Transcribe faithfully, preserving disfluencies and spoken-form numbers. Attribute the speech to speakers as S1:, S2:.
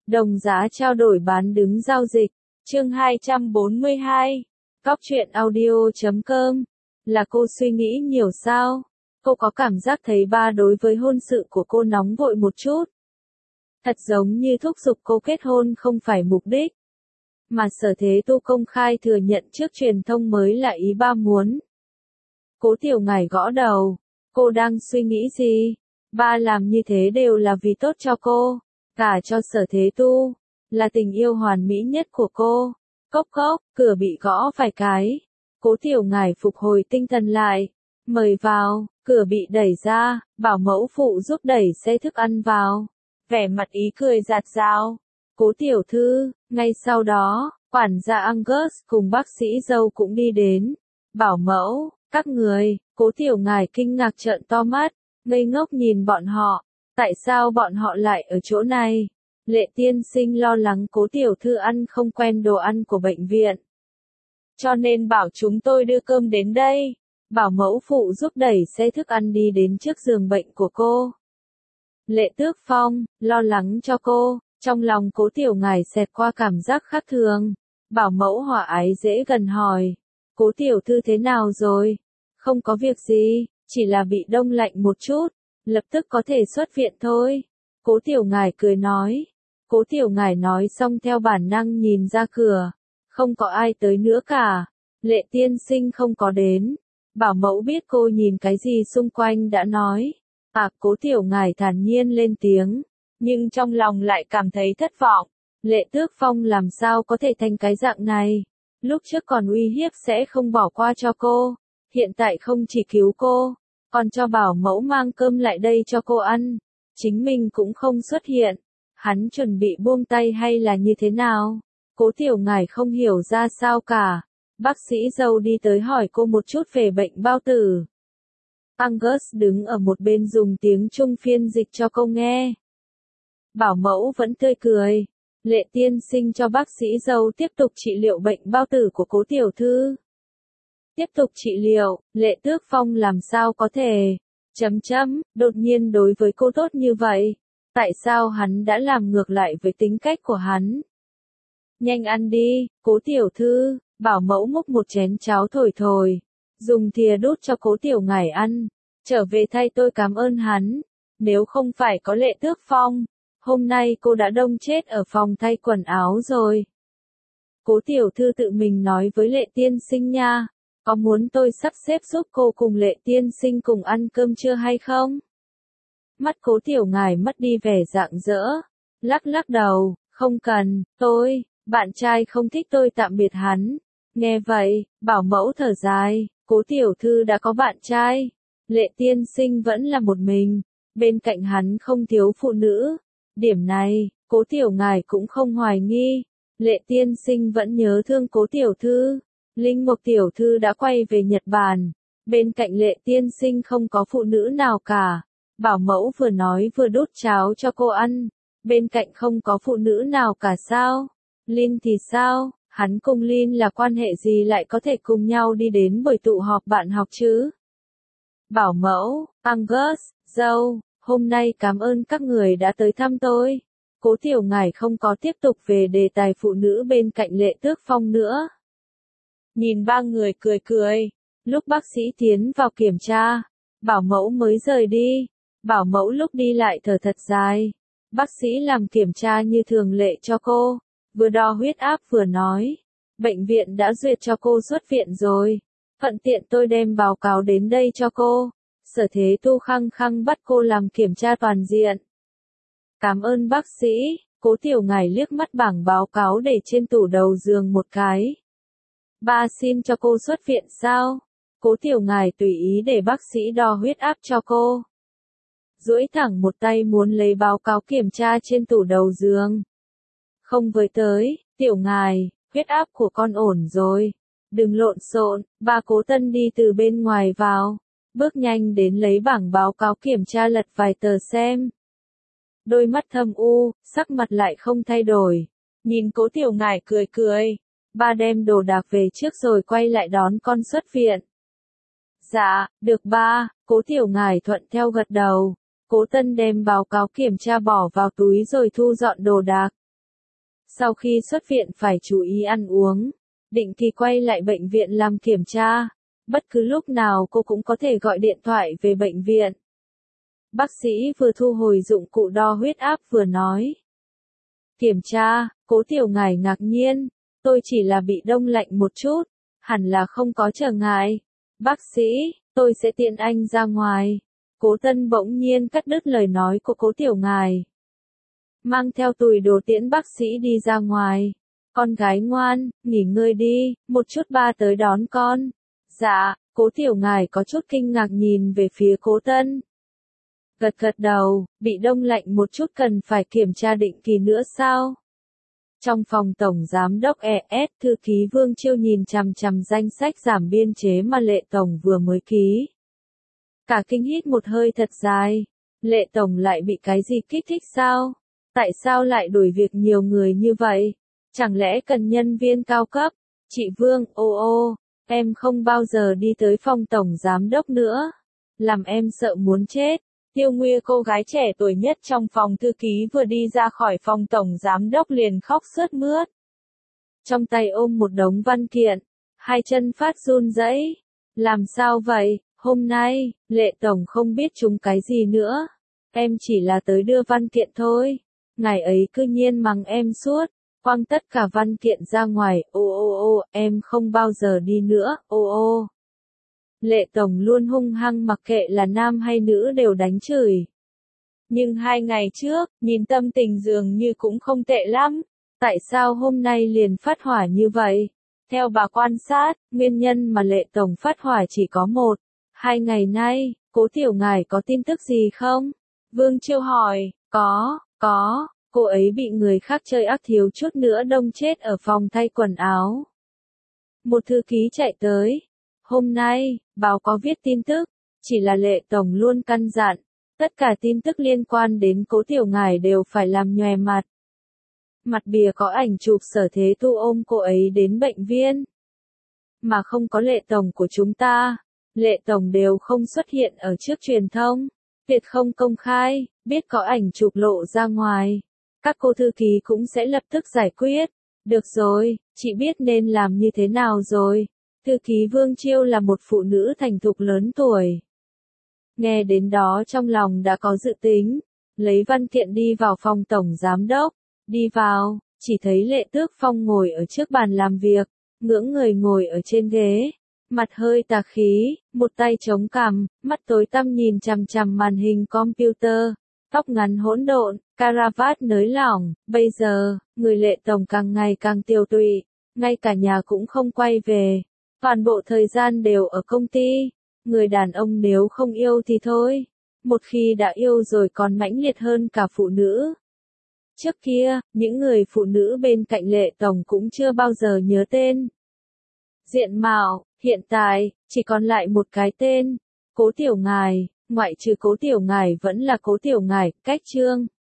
S1: Đồng giá trao đổi bán đứng giao dịch. Chương hai trăm bốn mươi hai. Cóc truyện audio chấm com. Là cô suy nghĩ nhiều sao? Cô có cảm giác thấy ba đối với hôn sự của cô nóng vội một chút. Thật giống như thúc giục cô kết hôn không phải mục đích. Mà Sở Thế Tu công khai thừa nhận trước truyền thông mới là ý ba muốn. Cố Tiểu Ngải gõ đầu. Cô đang suy nghĩ gì? Ba làm như thế đều là vì tốt cho cô. Cả cho Sở Thế Tu. Là tình yêu hoàn mỹ nhất của cô. Cốc cốc, cửa bị gõ vài cái. Cố Tiểu Ngải phục hồi tinh thần lại. Mời vào, cửa bị đẩy ra, bảo mẫu phụ giúp đẩy xe thức ăn vào. Vẻ mặt ý cười rạt rào. Cố tiểu thư, ngay sau đó, quản gia Angus cùng bác sĩ dâu cũng đi đến. Bảo mẫu, các người, Cố Tiểu Ngải kinh ngạc trợn to mắt, ngây ngốc nhìn bọn họ. Tại sao bọn họ lại ở chỗ này? Lệ tiên sinh lo lắng Cố tiểu thư ăn không quen đồ ăn của bệnh viện. Cho nên bảo chúng tôi đưa cơm đến đây. Bảo mẫu phụ giúp đẩy xe thức ăn đi đến trước giường bệnh của cô. Lệ Tước Phong, lo lắng cho cô, trong lòng Cố Tiểu Ngải xẹt qua cảm giác khác thường. Bảo mẫu hòa ái dễ gần hỏi, Cố tiểu thư thế nào rồi? Không có việc gì, chỉ là bị đông lạnh một chút, lập tức có thể xuất viện thôi. Cố Tiểu Ngải cười nói. Cố Tiểu Ngải nói xong theo bản năng nhìn ra cửa, không có ai tới nữa cả. Lệ tiên sinh không có đến. Bảo mẫu biết cô nhìn cái gì xung quanh đã nói. À, Cố Tiểu Ngải thản nhiên lên tiếng, nhưng trong lòng lại cảm thấy thất vọng. Lệ Tước Phong làm sao có thể thành cái dạng này? Lúc trước còn uy hiếp sẽ không bỏ qua cho cô, hiện tại không chỉ cứu cô, còn cho bảo mẫu mang cơm lại đây cho cô ăn. Chính mình cũng không xuất hiện. Hắn chuẩn bị buông tay hay là như thế nào? Cố Tiểu Ngải không hiểu ra sao cả. Bác sĩ dâu đi tới hỏi cô một chút về bệnh bao tử. Angus đứng ở một bên dùng tiếng Trung phiên dịch cho cô nghe. Bảo mẫu vẫn tươi cười. Lệ tiên sinh cho bác sĩ dâu tiếp tục trị liệu bệnh bao tử của Cố tiểu thư. Tiếp tục trị liệu, Lệ Tước Phong làm sao có thể? Chấm chấm, đột nhiên đối với cô tốt như vậy. Tại sao hắn đã làm ngược lại với tính cách của hắn? Nhanh ăn đi, Cố tiểu thư. Bảo mẫu múc một chén cháo thổi thổi, dùng thìa đút cho Cố Tiểu Ngải ăn. Trở về thay tôi cảm ơn hắn. Nếu không phải có Lệ Tước Phong, hôm nay cô đã đông chết ở phòng thay quần áo rồi. Cố tiểu thư tự mình nói với Lệ tiên sinh nha. Có muốn tôi sắp xếp giúp cô cùng Lệ tiên sinh cùng ăn cơm trưa hay không? Mắt Cố Tiểu Ngải mất đi vẻ rạng rỡ. Lắc lắc đầu, không cần, tôi, bạn trai không thích tôi tạm biệt hắn. Nghe vậy, bảo mẫu thở dài, Cố tiểu thư đã có bạn trai. Lệ tiên sinh vẫn là một mình, bên cạnh hắn không thiếu phụ nữ. Điểm này, Cố Tiểu Ngải cũng không hoài nghi. Lệ tiên sinh vẫn nhớ thương Cố tiểu thư. Linh Mục tiểu thư đã quay về Nhật Bản. Bên cạnh Lệ tiên sinh không có phụ nữ nào cả. Bảo mẫu vừa nói vừa đút cháo cho cô ăn. Bên cạnh không có phụ nữ nào cả sao? Linh thì sao? Hắn cùng Linh là quan hệ gì lại có thể cùng nhau đi đến buổi tụ họp bạn học chứ? Bảo mẫu, Angus, dâu, hôm nay cảm ơn các người đã tới thăm tôi. Cố Tiểu Ngải không có tiếp tục về đề tài phụ nữ bên cạnh Lệ Tước Phong nữa. Nhìn ba người cười cười, lúc bác sĩ tiến vào kiểm tra, bảo mẫu mới rời đi. Bảo mẫu lúc đi lại thở thật dài. Bác sĩ làm kiểm tra như thường lệ cho cô. Vừa đo huyết áp vừa nói, bệnh viện đã duyệt cho cô xuất viện rồi. Thuận tiện tôi đem báo cáo đến đây cho cô. Sở Thế Tu khăng khăng bắt cô làm kiểm tra toàn diện. Cảm ơn bác sĩ. Cố Tiểu Ngải liếc mắt bảng báo cáo để trên tủ đầu giường một cái. Ba xin cho cô xuất viện sao? Cố Tiểu Ngải tùy ý để bác sĩ đo huyết áp cho cô. Duỗi thẳng một tay muốn lấy báo cáo kiểm tra trên tủ đầu giường. Không với tới, Tiểu Ngải, huyết áp của con ổn rồi. Đừng lộn xộn. Bà Cố Tân đi từ bên ngoài vào, bước nhanh đến lấy bảng báo cáo kiểm tra lật vài tờ xem. Đôi mắt thâm u, sắc mặt lại không thay đổi. Nhìn Cố Tiểu Ngải cười cười. Ba đem đồ đạc về trước rồi quay lại đón con xuất viện. Dạ, được ba. Cố Tiểu Ngải thuận theo gật đầu. Cố Tân đem báo cáo kiểm tra bỏ vào túi rồi thu dọn đồ đạc. Sau khi xuất viện phải chú ý ăn uống, định kỳ quay lại bệnh viện làm kiểm tra. Bất cứ lúc nào cô cũng có thể gọi điện thoại về bệnh viện. Bác sĩ vừa thu hồi dụng cụ đo huyết áp vừa nói. Kiểm tra, Cố Tiểu Ngải ngạc nhiên, tôi chỉ là bị đông lạnh một chút, hẳn là không có trở ngại. Bác sĩ, tôi sẽ tiện anh ra ngoài. Cố Tân bỗng nhiên cắt đứt lời nói của Cố Tiểu Ngải. Mang theo túi đồ tiễn bác sĩ đi ra ngoài. Con gái ngoan, nghỉ ngơi đi, một chút ba tới đón con. Dạ, Cố Tiểu Ngải có chút kinh ngạc nhìn về phía Cố Tân. Gật gật đầu, bị đông lạnh một chút cần phải kiểm tra định kỳ nữa sao? Trong phòng tổng giám đốc e ét, thư ký Vương Chiêu nhìn chằm chằm danh sách giảm biên chế mà Lệ Tổng vừa mới ký. Cả kinh hít một hơi thật dài. Lệ Tổng lại bị cái gì kích thích sao? Tại sao lại đuổi việc nhiều người như vậy? Chẳng lẽ cần nhân viên cao cấp? Chị Vương, ô ô, em không bao giờ đi tới phòng tổng giám đốc nữa. Làm em sợ muốn chết. Tiêu Nguya, cô gái trẻ tuổi nhất trong phòng thư ký, vừa đi ra khỏi phòng tổng giám đốc liền khóc sướt mướt. Trong tay ôm một đống văn kiện, hai chân phát run rẩy. Làm sao vậy, hôm nay, Lệ Tổng không biết chúng cái gì nữa. Em chỉ là tới đưa văn kiện thôi. Ngài ấy cư nhiên mắng em suốt, quăng tất cả văn kiện ra ngoài, ô ô ô, em không bao giờ đi nữa, ô ô. Lệ Tổng luôn hung hăng mặc kệ là nam hay nữ đều đánh chửi. Nhưng hai ngày trước, nhìn tâm tình dường như cũng không tệ lắm. Tại sao hôm nay liền phát hỏa như vậy? Theo bà quan sát, nguyên nhân mà Lệ Tổng phát hỏa chỉ có một. Hai ngày nay, Cố Tiểu Ngải có tin tức gì không? Vương Chiêu hỏi, có, có, cô ấy bị người khác chơi ác thiếu chút nữa đông chết ở phòng thay quần áo. Một thư ký chạy tới. Hôm nay, báo có viết tin tức, chỉ là Lệ Tổng luôn căn dặn, tất cả tin tức liên quan đến Cố Tiểu Ngải đều phải làm nhòe mặt. Mặt bìa có ảnh chụp Sở Thế Tu ôm cô ấy đến bệnh viện. Mà không có Lệ Tổng của chúng ta, Lệ Tổng đều không xuất hiện ở trước truyền thông, tuyệt không công khai, biết có ảnh chụp lộ ra ngoài. Các cô thư ký cũng sẽ lập tức giải quyết. Được rồi, chị biết nên làm như thế nào rồi. Thư ký Vương Chiêu là một phụ nữ thành thục lớn tuổi. Nghe đến đó trong lòng đã có dự tính, lấy văn kiện đi vào phòng tổng giám đốc, đi vào, chỉ thấy Lệ Tước Phong ngồi ở trước bàn làm việc, ngưỡng người ngồi ở trên ghế, mặt hơi tà khí, một tay chống cằm, mắt tối tăm nhìn chằm chằm màn hình computer, tóc ngắn hỗn độn, caravat nới lỏng, bây giờ, người Lệ Tổng càng ngày càng tiêu tụy, ngay cả nhà cũng không quay về. Toàn bộ thời gian đều ở công ty. Người đàn ông nếu không yêu thì thôi. Một khi đã yêu rồi còn mãnh liệt hơn cả phụ nữ. Trước kia, những người phụ nữ bên cạnh Lệ Tổng cũng chưa bao giờ nhớ tên. Diện mạo, hiện tại, chỉ còn lại một cái tên. Cố Tiểu Ngải, ngoại trừ Cố Tiểu Ngải vẫn là Cố Tiểu Ngải, cách Trương.